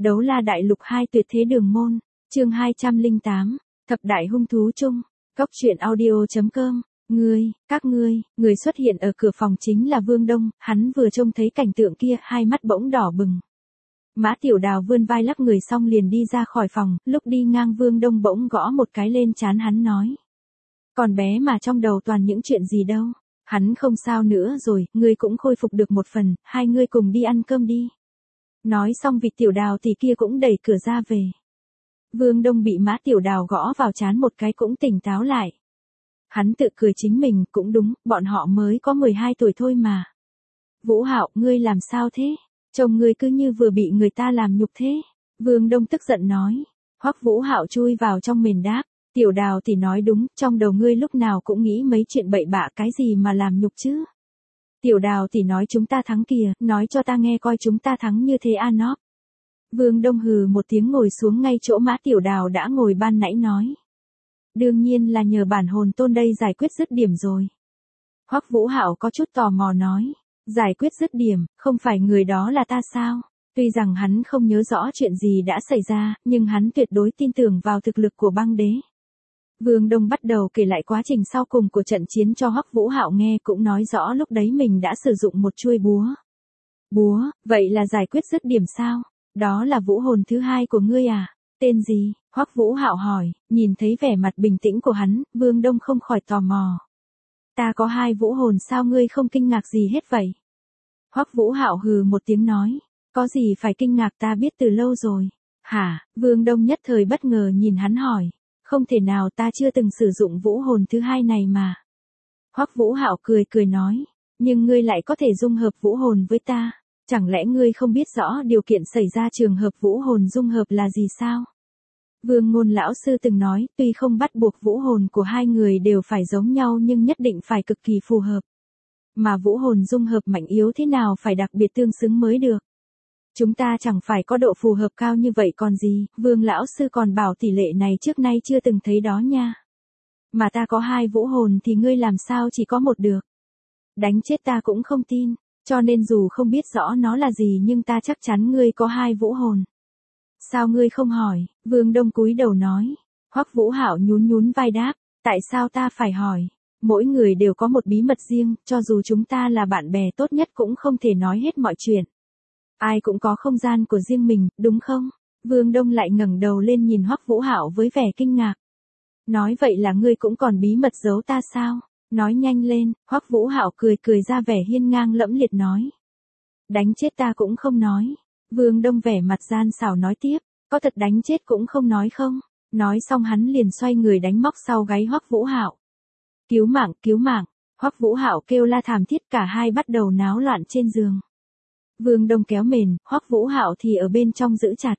Đấu la đại lục 2 tuyệt thế đường môn, chương 208, thập đại hung thú chung, Cốc truyện audio.com. Các ngươi, người xuất hiện ở cửa phòng chính là Vương Đông, hắn vừa trông thấy cảnh tượng kia, hai mắt bỗng đỏ bừng. Mã Tiểu Đào vươn vai lắc người xong liền đi ra khỏi phòng, lúc đi ngang Vương Đông bỗng gõ một cái lên trán hắn nói. Còn bé mà trong đầu toàn những chuyện gì đâu, hắn không sao nữa rồi, ngươi cũng khôi phục được một phần, hai ngươi cùng đi ăn cơm đi. Nói xong vịt Tiểu Đào thì kia cũng đẩy cửa ra về. Vương Đông bị Mã Tiểu Đào gõ vào trán một cái cũng tỉnh táo lại. Hắn tự cười chính mình, cũng đúng, bọn họ mới có 12 tuổi thôi mà. Vũ Hạo, ngươi làm sao thế? Trông ngươi cứ như vừa bị người ta làm nhục thế. Vương Đông tức giận nói. Hoắc Vũ Hạo chui vào trong mền đáp. Tiểu Đào thì nói đúng, trong đầu ngươi lúc nào cũng nghĩ mấy chuyện bậy bạ cái gì mà làm nhục chứ. Tiểu Đào thì nói chúng ta thắng kìa, nói cho ta nghe coi chúng ta thắng như thế à nó. Vương Đông hừ một tiếng ngồi xuống ngay chỗ Mã Tiểu Đào đã ngồi ban nãy nói. Đương nhiên là nhờ bản hồn tôn đây giải quyết dứt điểm rồi. Hoắc Vũ Hạo có chút tò mò nói. Giải quyết dứt điểm, không phải người đó là ta sao? Tuy rằng hắn không nhớ rõ chuyện gì đã xảy ra, nhưng hắn tuyệt đối tin tưởng vào thực lực của băng đế. Vương Đông bắt đầu kể lại quá trình sau cùng của trận chiến cho Hoắc Vũ Hạo nghe, cũng nói rõ lúc đấy mình đã sử dụng một chuôi búa. Búa, vậy là giải quyết dứt điểm sao? Đó là vũ hồn thứ hai của ngươi à? Tên gì? Hoắc Vũ Hạo hỏi, nhìn thấy vẻ mặt bình tĩnh của hắn, Vương Đông không khỏi tò mò. Ta có 2 vũ hồn sao ngươi không kinh ngạc gì hết vậy? Hoắc Vũ Hạo hừ một tiếng nói, có gì phải kinh ngạc, ta biết từ lâu rồi. Hả? Vương Đông nhất thời bất ngờ nhìn hắn hỏi, không thể nào, ta chưa từng sử dụng vũ hồn thứ hai này mà. Hoắc Vũ Hạo cười nói, nhưng ngươi lại có thể dung hợp vũ hồn với ta, chẳng lẽ ngươi không biết rõ điều kiện xảy ra trường hợp vũ hồn dung hợp là gì sao? Vương Ngôn lão sư từng nói, tuy không bắt buộc vũ hồn của hai người đều phải giống nhau nhưng nhất định phải cực kỳ phù hợp. Mà vũ hồn dung hợp mạnh yếu thế nào phải đặc biệt tương xứng mới được. Chúng ta chẳng phải có độ phù hợp cao như vậy còn gì, Vương lão sư còn bảo tỷ lệ này trước nay chưa từng thấy đó nha. Mà ta có 2 vũ hồn thì ngươi làm sao chỉ có một được. Đánh chết ta cũng không tin, cho nên dù không biết rõ nó là gì nhưng ta chắc chắn ngươi có 2 vũ hồn. Sao ngươi không hỏi? Vương Đông cúi đầu nói. Hoắc Vũ Hạo nhún vai đáp, tại sao ta phải hỏi? Mỗi người đều có một bí mật riêng, cho dù chúng ta là bạn bè tốt nhất cũng không thể nói hết mọi chuyện. Ai cũng có không gian của riêng mình, đúng không? Vương Đông lại ngẩng đầu lên nhìn Hoắc Vũ Hạo với vẻ kinh ngạc. Nói vậy là ngươi cũng còn bí mật giấu ta sao? Nói nhanh lên. Hoắc Vũ Hạo cười ra vẻ hiên ngang lẫm liệt nói. Đánh chết ta cũng không nói. Vương Đông vẻ mặt gian xảo nói tiếp, có thật đánh chết cũng không nói không? Nói xong hắn liền xoay người đánh móc sau gáy Hoắc Vũ Hạo. Cứu mạng, Hoắc Vũ Hạo kêu la thảm thiết, cả hai bắt đầu náo loạn trên giường. Vương Đông kéo mền, Hoắc Vũ Hạo thì ở bên trong giữ chặt.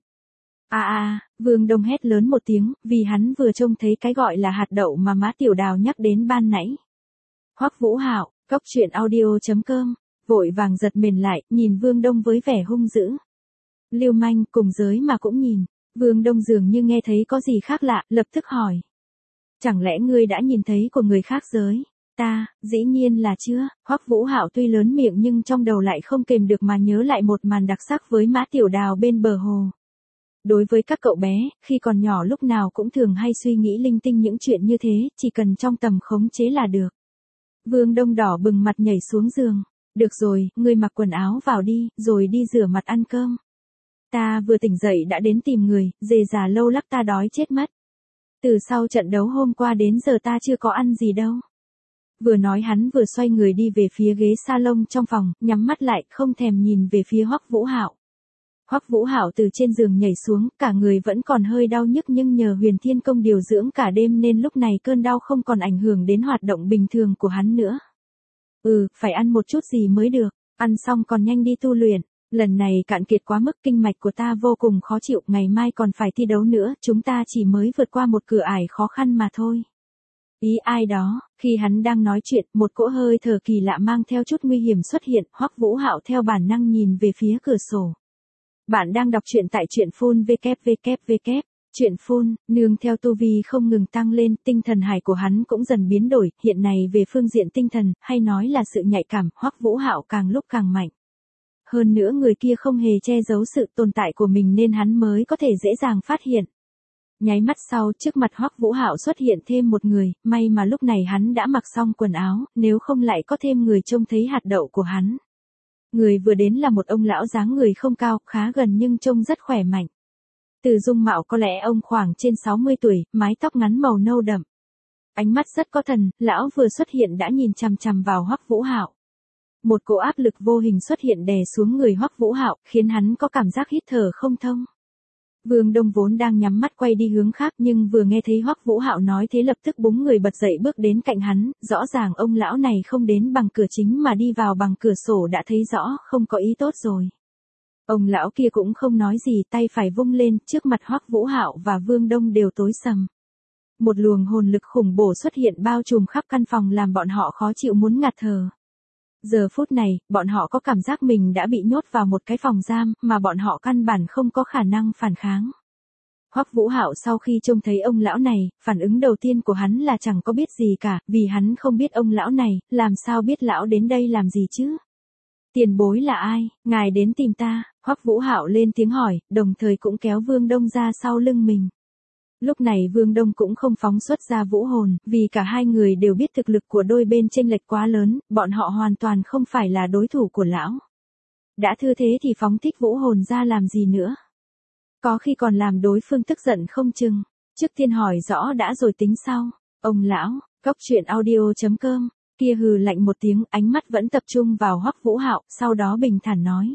Vương Đông hét lớn một tiếng, vì hắn vừa trông thấy cái gọi là hạt đậu mà Mã Tiểu Đào nhắc đến ban nãy. Hoắc Vũ Hạo, Cốc truyện audio.com, vội vàng giật mền lại, nhìn Vương Đông với vẻ hung dữ. Lưu manh, cùng giới mà cũng nhìn. Vương Đông dường như nghe thấy có gì khác lạ, lập tức hỏi. Chẳng lẽ ngươi đã nhìn thấy của người khác giới? Ta, dĩ nhiên là chưa. Hoắc Vũ Hạo tuy lớn miệng nhưng trong đầu lại không kềm được mà nhớ lại một màn đặc sắc với Mã Tiểu Đào bên bờ hồ. Đối với các cậu bé, khi còn nhỏ lúc nào cũng thường hay suy nghĩ linh tinh những chuyện như thế, chỉ cần trong tầm khống chế là được. Vương Đông đỏ bừng mặt nhảy xuống giường. Được rồi, ngươi mặc quần áo vào đi, rồi đi rửa mặt ăn cơm. Ta vừa tỉnh dậy đã đến tìm người, dề già lâu lắc ta đói chết mất. Từ sau trận đấu hôm qua đến giờ ta chưa có ăn gì đâu. Vừa nói hắn vừa xoay người đi về phía ghế salon trong phòng, nhắm mắt lại, không thèm nhìn về phía Hoắc Vũ Hạo. Hoắc Vũ Hạo từ trên giường nhảy xuống, cả người vẫn còn hơi đau nhức nhưng nhờ Huyền Thiên Công điều dưỡng cả đêm nên lúc này cơn đau không còn ảnh hưởng đến hoạt động bình thường của hắn nữa. Phải ăn một chút gì mới được, ăn xong còn nhanh đi tu luyện. Lần này cạn kiệt quá mức, kinh mạch của ta vô cùng khó chịu, ngày mai còn phải thi đấu nữa, chúng ta chỉ mới vượt qua một cửa ải khó khăn mà thôi. Ý ai đó, khi hắn đang nói chuyện, một cỗ hơi thở kỳ lạ mang theo chút nguy hiểm xuất hiện, Hoắc Vũ Hạo theo bản năng nhìn về phía cửa sổ. Bạn đang đọc truyện tại truyện phun www. Truyện phun, nương theo tu vi không ngừng tăng lên, tinh thần hải của hắn cũng dần biến đổi, hiện này về phương diện tinh thần, hay nói là sự nhạy cảm, Hoắc Vũ Hạo càng lúc càng mạnh. Hơn nữa người kia không hề che giấu sự tồn tại của mình nên hắn mới có thể dễ dàng phát hiện. Nháy mắt sau, trước mặt Hoắc Vũ Hạo xuất hiện thêm một người, may mà lúc này hắn đã mặc xong quần áo, nếu không lại có thêm người trông thấy hạt đậu của hắn. Người vừa đến là một ông lão dáng người không cao, khá gần nhưng trông rất khỏe mạnh. Từ dung mạo có lẽ ông khoảng trên 60 tuổi, mái tóc ngắn màu nâu đậm. Ánh mắt rất có thần, lão vừa xuất hiện đã nhìn chằm chằm vào Hoắc Vũ Hạo. Một cỗ áp lực vô hình xuất hiện đè xuống người Hoắc Vũ Hạo, khiến hắn có cảm giác hít thở không thông. Vương Đông vốn đang nhắm mắt quay đi hướng khác nhưng vừa nghe thấy Hoắc Vũ Hạo nói thế lập tức búng người bật dậy bước đến cạnh hắn, rõ ràng ông lão này không đến bằng cửa chính mà đi vào bằng cửa sổ đã thấy rõ không có ý tốt rồi. Ông lão kia cũng không nói gì, tay phải vung lên, trước mặt Hoắc Vũ Hạo và Vương Đông đều tối sầm. Một luồng hồn lực khủng bổ xuất hiện bao trùm khắp căn phòng làm bọn họ khó chịu muốn ngạt thở. Giờ phút này, bọn họ có cảm giác mình đã bị nhốt vào một cái phòng giam, mà bọn họ căn bản không có khả năng phản kháng. Hoắc Vũ Hạo sau khi trông thấy ông lão này, phản ứng đầu tiên của hắn là chẳng có biết gì cả, vì hắn không biết ông lão này, làm sao biết lão đến đây làm gì chứ? Tiền bối là ai, ngài đến tìm ta? Hoắc Vũ Hạo lên tiếng hỏi, đồng thời cũng kéo Vương Đông ra sau lưng mình. Lúc này Vương Đông cũng không phóng xuất ra vũ hồn, vì cả hai người đều biết thực lực của đôi bên chênh lệch quá lớn, bọn họ hoàn toàn không phải là đối thủ của lão. Đã thư thế thì phóng thích vũ hồn ra làm gì nữa? Có khi còn làm đối phương tức giận không chừng. Trước tiên hỏi rõ đã rồi tính sau. Ông lão, Cốc Truyện Audio.com, kia hừ lạnh một tiếng, ánh mắt vẫn tập trung vào Hoắc Vũ Hạo, sau đó bình thản nói.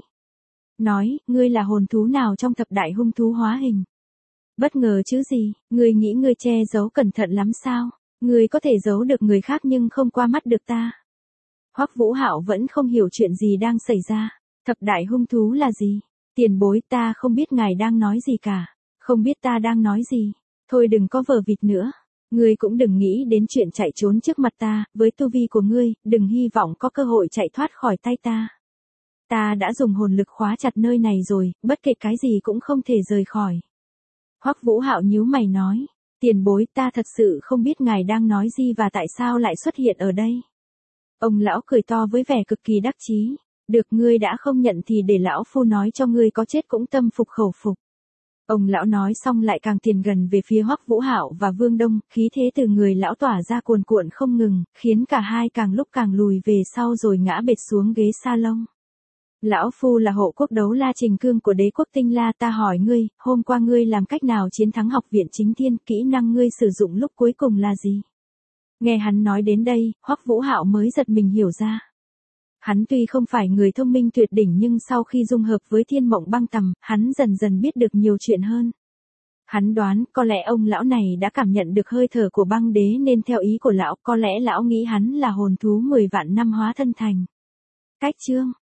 Ngươi là hồn thú nào trong thập đại hung thú hóa hình? Bất ngờ chứ gì, ngươi nghĩ ngươi che giấu cẩn thận lắm sao? Ngươi có thể giấu được người khác nhưng không qua mắt được ta. Hoắc Vũ Hạo vẫn không hiểu chuyện gì đang xảy ra. Thập đại hung thú là gì? Tiền bối, ta không biết ngài đang nói gì cả. Không biết ta đang nói gì. Thôi đừng có vờ vịt nữa. Ngươi cũng đừng nghĩ đến chuyện chạy trốn trước mặt ta, với tu vi của ngươi, đừng hy vọng có cơ hội chạy thoát khỏi tay ta. Ta đã dùng hồn lực khóa chặt nơi này rồi, bất kể cái gì cũng không thể rời khỏi. Hoắc Vũ Hạo nhíu mày nói, tiền bối, ta thật sự không biết ngài đang nói gì và tại sao lại xuất hiện ở đây. Ông lão cười to với vẻ cực kỳ đắc chí. Được, ngươi đã không nhận thì để lão phu nói cho ngươi có chết cũng tâm phục khẩu phục. Ông lão nói xong lại càng tiến gần về phía Hoắc Vũ Hạo và Vương Đông, khí thế từ người lão tỏa ra cuồn cuộn không ngừng, khiến cả hai càng lúc càng lùi về sau rồi ngã bệt xuống ghế salon. Lão phu là hộ quốc đấu la Trình Cương của đế quốc Tinh La, ta hỏi ngươi, hôm qua ngươi làm cách nào chiến thắng học viện chính thiên, kỹ năng ngươi sử dụng lúc cuối cùng là gì? Nghe hắn nói đến đây, Hoắc Vũ Hạo mới giật mình hiểu ra. Hắn tuy không phải người thông minh tuyệt đỉnh nhưng sau khi dung hợp với Thiên Mộng Băng Tầm, hắn dần dần biết được nhiều chuyện hơn. Hắn đoán, có lẽ ông lão này đã cảm nhận được hơi thở của băng đế nên theo ý của lão, có lẽ lão nghĩ hắn là hồn thú 10 vạn năm hóa thân thành. Cách chương